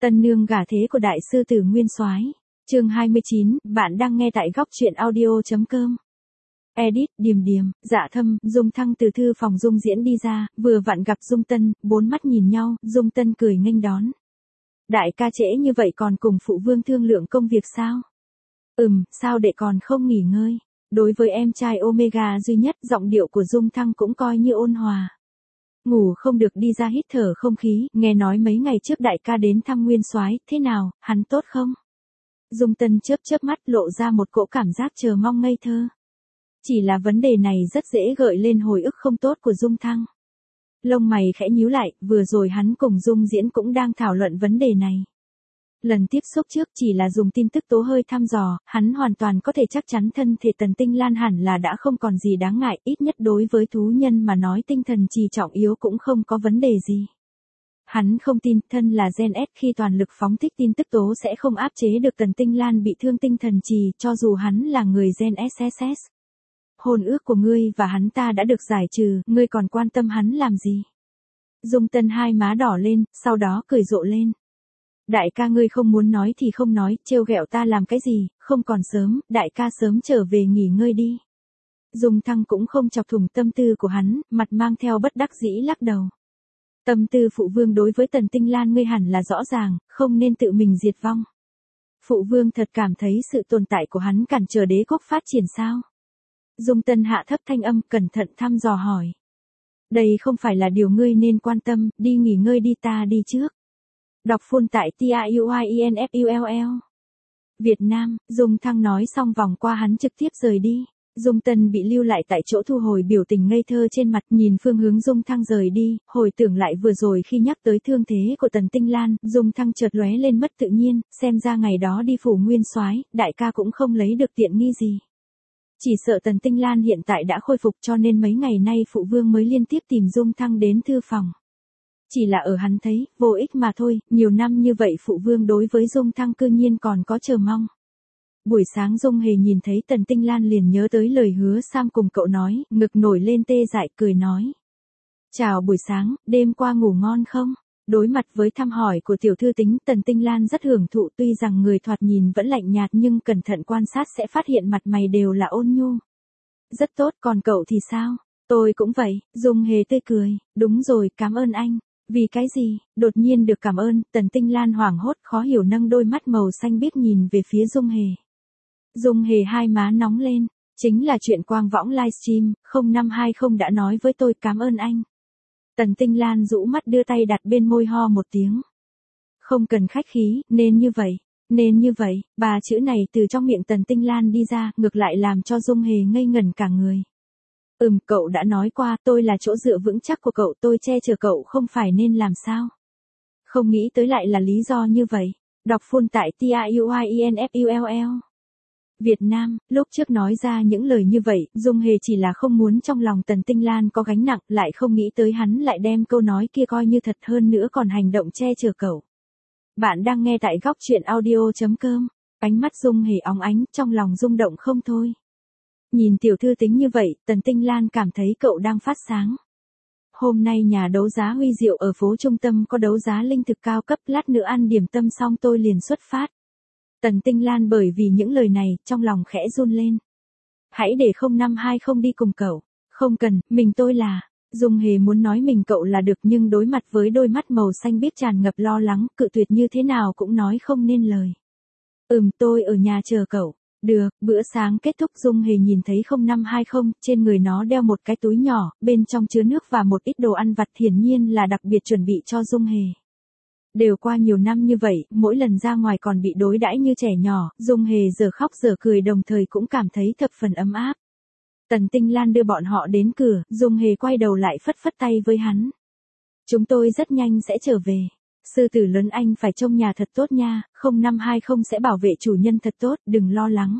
Tân nương gả thế của đại sư tử Nguyên Soái. Chương 29, bạn đang nghe tại góc truyện audio.com. Edit, Điềm Điềm, Dạ Thâm, Dung Thăng từ thư phòng Dung Diễn đi ra, vừa vặn gặp Dung Tân, bốn mắt nhìn nhau, Dung Tân cười nghênh đón. Đại ca trễ như vậy còn cùng phụ vương thương lượng công việc sao? Sao đệ còn không nghỉ ngơi? Đối với em trai Omega duy nhất, giọng điệu của Dung Thăng cũng coi như ôn hòa. Ngủ không được đi ra hít thở không khí, nghe nói mấy ngày trước đại ca đến thăm Nguyên Soái, thế nào, hắn tốt không? Dung Tân chớp mắt lộ ra một cỗ cảm giác chờ mong ngây thơ. Chỉ là vấn đề này rất dễ gợi lên hồi ức không tốt của Dung Thăng. Lông mày khẽ nhíu lại, vừa rồi hắn cùng Dung Diễn cũng đang thảo luận vấn đề này. Lần tiếp xúc trước chỉ là dùng tin tức tố hơi thăm dò, hắn hoàn toàn có thể chắc chắn thân thể Tần Tinh Lan hẳn là đã không còn gì đáng ngại, ít nhất đối với thú nhân mà nói tinh thần trì trọng yếu cũng không có vấn đề gì. Hắn không tin thân là Gen S khi toàn lực phóng thích tin tức tố sẽ không áp chế được Tần Tinh Lan bị thương tinh thần trì cho dù hắn là người Gen SSS. Hôn ước của ngươi và hắn ta đã được giải trừ, ngươi còn quan tâm hắn làm gì? Dung Tân hai má đỏ lên, sau đó cười rộ lên. Đại ca ngươi không muốn nói thì không nói, trêu ghẹo ta làm cái gì, không còn sớm, đại ca sớm trở về nghỉ ngơi đi. Dung Thăng cũng không chọc thủng tâm tư của hắn, mặt mang theo bất đắc dĩ lắc đầu. Tâm tư phụ vương đối với Tần Tinh Lan ngươi hẳn là rõ ràng, không nên tự mình diệt vong. Phụ vương thật cảm thấy sự tồn tại của hắn cản trở đế quốc phát triển sao? Dung Tân hạ thấp thanh âm cẩn thận thăm dò hỏi. Đây không phải là điều ngươi nên quan tâm, đi nghỉ ngơi đi ta đi trước. Đọc full tại TIUIENFULL. Việt Nam, Dung Thăng nói xong vòng qua hắn trực tiếp rời đi. Dung Tân bị lưu lại tại chỗ thu hồi biểu tình ngây thơ trên mặt nhìn phương hướng Dung Thăng rời đi, hồi tưởng lại vừa rồi khi nhắc tới thương thế của Tần Tinh Lan, Dung Thăng chợt lóe lên mất tự nhiên, xem ra ngày đó đi phủ Nguyên Soái, đại ca cũng không lấy được tiện nghi gì. Chỉ sợ Tần Tinh Lan hiện tại đã khôi phục cho nên mấy ngày nay phụ vương mới liên tiếp tìm Dung Thăng đến thư phòng. Chỉ là ở hắn thấy, vô ích mà thôi, nhiều năm như vậy phụ vương đối với Dung Thăng cư nhiên còn có chờ mong. Buổi sáng Dung Hề nhìn thấy Tần Tinh Lan liền nhớ tới lời hứa Sam cùng cậu nói, ngực nổi lên tê dại cười nói. Chào buổi sáng, đêm qua ngủ ngon không? Đối mặt với thăm hỏi của tiểu thư Tính, Tần Tinh Lan rất hưởng thụ tuy rằng người thoạt nhìn vẫn lạnh nhạt nhưng cẩn thận quan sát sẽ phát hiện mặt mày đều là ôn nhu. Rất tốt, còn cậu thì sao? Tôi cũng vậy, Dung Hề tươi cười, đúng rồi, cảm ơn anh. Vì cái gì, đột nhiên được cảm ơn, Tần Tinh Lan hoảng hốt khó hiểu nâng đôi mắt màu xanh biếc nhìn về phía Dung Hề. Dung Hề hai má nóng lên, chính là chuyện Quang Võng livestream, 0520 đã nói với tôi cảm ơn anh. Tần Tinh Lan rũ mắt đưa tay đặt bên môi ho một tiếng. Không cần khách khí, nên như vậy, ba chữ này từ trong miệng Tần Tinh Lan đi ra, ngược lại làm cho Dung Hề ngây ngẩn cả người. Cậu đã nói qua, tôi là chỗ dựa vững chắc của cậu, tôi che chở cậu không phải nên làm sao? Không nghĩ tới lại là lý do như vậy. Đọc full tại TIUIENFULL. Việt Nam, lúc trước nói ra những lời như vậy, Dung Hề chỉ là không muốn trong lòng Tần Tinh Lan có gánh nặng, lại không nghĩ tới hắn lại đem câu nói kia coi như thật hơn nữa còn hành động che chở cậu. Bạn đang nghe tại góc truyện audio.com. Ánh mắt Dung Hề óng ánh, trong lòng rung động không thôi. Nhìn tiểu thư Tính như vậy, Tần Tinh Lan cảm thấy cậu đang phát sáng. Hôm nay nhà đấu giá Huy Diệu ở phố trung tâm có đấu giá linh thực cao cấp, lát nữa ăn điểm tâm xong tôi liền xuất phát. Tần Tinh Lan bởi vì những lời này, trong lòng khẽ run lên. Hãy để 0520 đi cùng cậu. Không cần, mình tôi là. Dung Hề muốn nói mình cậu là được nhưng đối mặt với đôi mắt màu xanh biếc tràn ngập lo lắng, cự tuyệt như thế nào cũng nói không nên lời. Tôi ở nhà chờ cậu. Được, bữa sáng kết thúc Dung Hề nhìn thấy 0520, trên người nó đeo một cái túi nhỏ, bên trong chứa nước và một ít đồ ăn vặt hiển nhiên là đặc biệt chuẩn bị cho Dung Hề. Đều qua nhiều năm như vậy, mỗi lần ra ngoài còn bị đối đãi như trẻ nhỏ, Dung Hề giờ khóc giờ cười đồng thời cũng cảm thấy thập phần ấm áp. Tần Tinh Lan đưa bọn họ đến cửa, Dung Hề quay đầu lại phất phất tay với hắn. Chúng tôi rất nhanh sẽ trở về. Sư tử lớn anh phải trông nhà thật tốt nha, 0520 sẽ bảo vệ chủ nhân thật tốt, đừng lo lắng.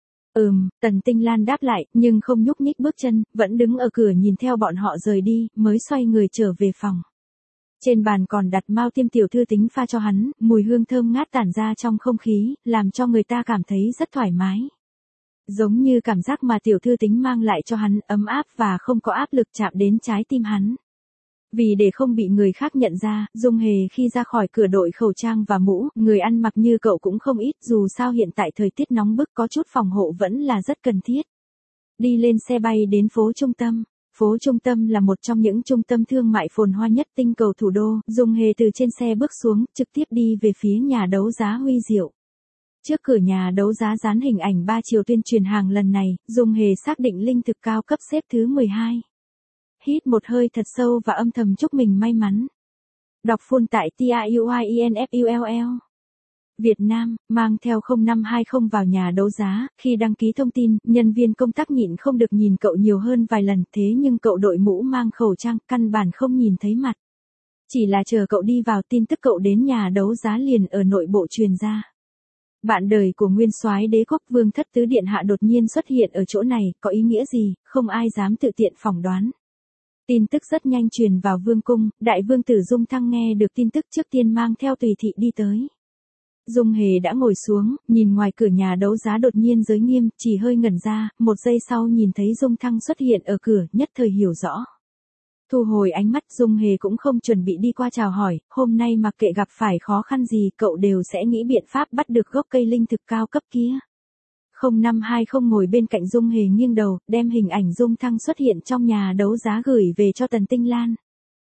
Tần Tinh Lan đáp lại, nhưng không nhúc nhích bước chân, vẫn đứng ở cửa nhìn theo bọn họ rời đi, mới xoay người trở về phòng. Trên bàn còn đặt mao tiêm tiểu thư Tính pha cho hắn, mùi hương thơm ngát tản ra trong không khí, làm cho người ta cảm thấy rất thoải mái. Giống như cảm giác mà tiểu thư Tính mang lại cho hắn, ấm áp và không có áp lực chạm đến trái tim hắn. Vì để không bị người khác nhận ra, Dung Hề khi ra khỏi cửa đội khẩu trang và mũ, người ăn mặc như cậu cũng không ít, dù sao hiện tại thời tiết nóng bức có chút phòng hộ vẫn là rất cần thiết. Đi lên xe bay đến phố trung tâm. Phố trung tâm là một trong những trung tâm thương mại phồn hoa nhất tinh cầu thủ đô, Dung Hề từ trên xe bước xuống, trực tiếp đi về phía nhà đấu giá Huy Diệu. Trước cửa nhà đấu giá dán hình ảnh 3 chiều tuyên truyền hàng lần này, Dung Hề xác định linh thực cao cấp xếp thứ 12. Hít một hơi thật sâu và âm thầm chúc mình may mắn. Đọc full tại TIUIENFULL. Việt Nam, mang theo 0520 vào nhà đấu giá, khi đăng ký thông tin, nhân viên công tác nhịn không được nhìn cậu nhiều hơn vài lần, thế nhưng cậu đội mũ mang khẩu trang, căn bản không nhìn thấy mặt. Chỉ là chờ cậu đi vào tin tức cậu đến nhà đấu giá liền ở nội bộ truyền ra. Bạn đời của nguyên soái đế quốc Vương Thất Tứ Điện Hạ đột nhiên xuất hiện ở chỗ này, có ý nghĩa gì, không ai dám tự tiện phỏng đoán. Tin tức rất nhanh truyền vào vương cung, đại vương tử Dung Thăng nghe được tin tức trước tiên mang theo tùy thị đi tới. Dung Hề đã ngồi xuống, nhìn ngoài cửa nhà đấu giá đột nhiên giới nghiêm, chỉ hơi ngẩn ra, một giây sau nhìn thấy Dung Thăng xuất hiện ở cửa, nhất thời hiểu rõ. Thu hồi ánh mắt, Dung Hề cũng không chuẩn bị đi qua chào hỏi, hôm nay mặc kệ gặp phải khó khăn gì cậu đều sẽ nghĩ biện pháp bắt được gốc cây linh thực cao cấp kia. 0520 ngồi bên cạnh Dung Hề nghiêng đầu, đem hình ảnh Dung Thăng xuất hiện trong nhà đấu giá gửi về cho Tần Tinh Lan.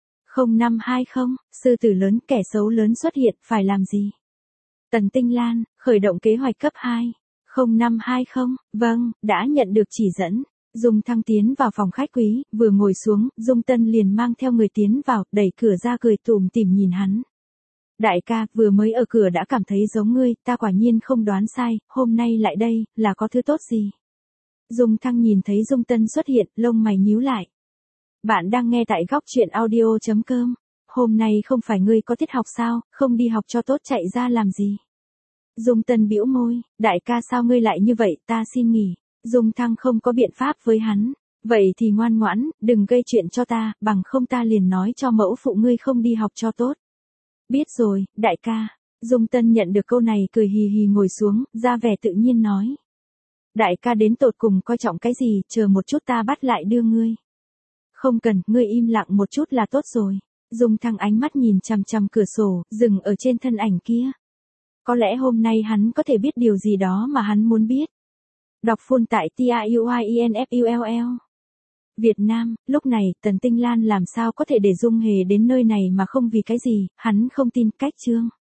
0520, sư tử lớn, kẻ xấu lớn xuất hiện, phải làm gì? Tần Tinh Lan, khởi động kế hoạch cấp 2. 0520, vâng, đã nhận được chỉ dẫn. Dung Thăng tiến vào phòng khách quý, vừa ngồi xuống, Dung Tân liền mang theo người tiến vào, đẩy cửa ra cười tủm tỉm nhìn hắn. Đại ca, vừa mới ở cửa đã cảm thấy giống ngươi, ta quả nhiên không đoán sai, hôm nay lại đây, là có thứ tốt gì? Dung Thăng nhìn thấy Dung Tân xuất hiện, lông mày nhíu lại. Bạn đang nghe tại góc truyện audio.com. Hôm nay không phải ngươi có tiết học sao, không đi học cho tốt chạy ra làm gì? Dung Tân bĩu môi, đại ca sao ngươi lại như vậy, ta xin nghỉ. Dung Thăng không có biện pháp với hắn. Vậy thì ngoan ngoãn, đừng gây chuyện cho ta, bằng không ta liền nói cho mẫu phụ ngươi không đi học cho tốt. Biết rồi, đại ca. Dung Tân nhận được câu này cười hì hì ngồi xuống, ra vẻ tự nhiên nói. Đại ca đến tột cùng coi trọng cái gì, chờ một chút ta bắt lại đưa ngươi. Không cần, ngươi im lặng một chút là tốt rồi. Dung Thăng ánh mắt nhìn chằm chằm cửa sổ, dừng ở trên thân ảnh kia. Có lẽ hôm nay hắn có thể biết điều gì đó mà hắn muốn biết. Đọc full tại TIUIENFULL. Việt Nam, lúc này, Tần Tinh Lan làm sao có thể để Dung Hề đến nơi này mà không vì cái gì, hắn không tin, cách Trương.